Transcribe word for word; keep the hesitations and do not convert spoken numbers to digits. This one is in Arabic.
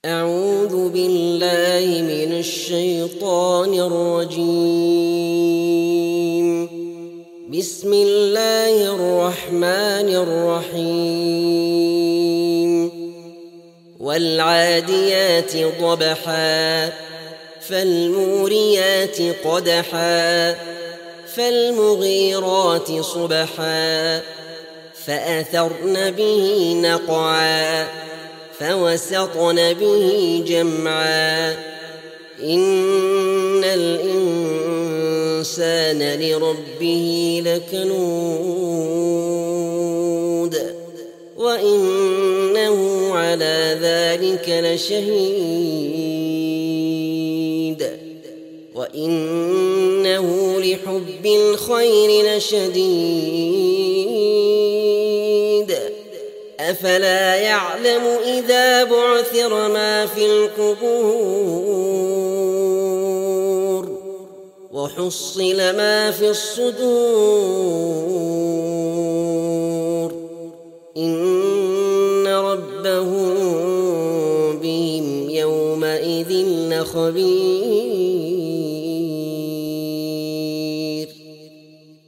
أعوذ بالله من الشيطان الرجيم. بسم الله الرحمن الرحيم. والعاديات ضبحا فالموريات قدحا فالمغيرات صبحا فأثرن به نقعا فوسطن به جمعا إن الإنسان لربه لكنود وإنه على ذلك لشهيد وإنه لحب الخير لشديد أفلا يعلم إذا بعثر ما في القبور وحصل ما في الصدور إن ربهم بهم يومئذ لخبير.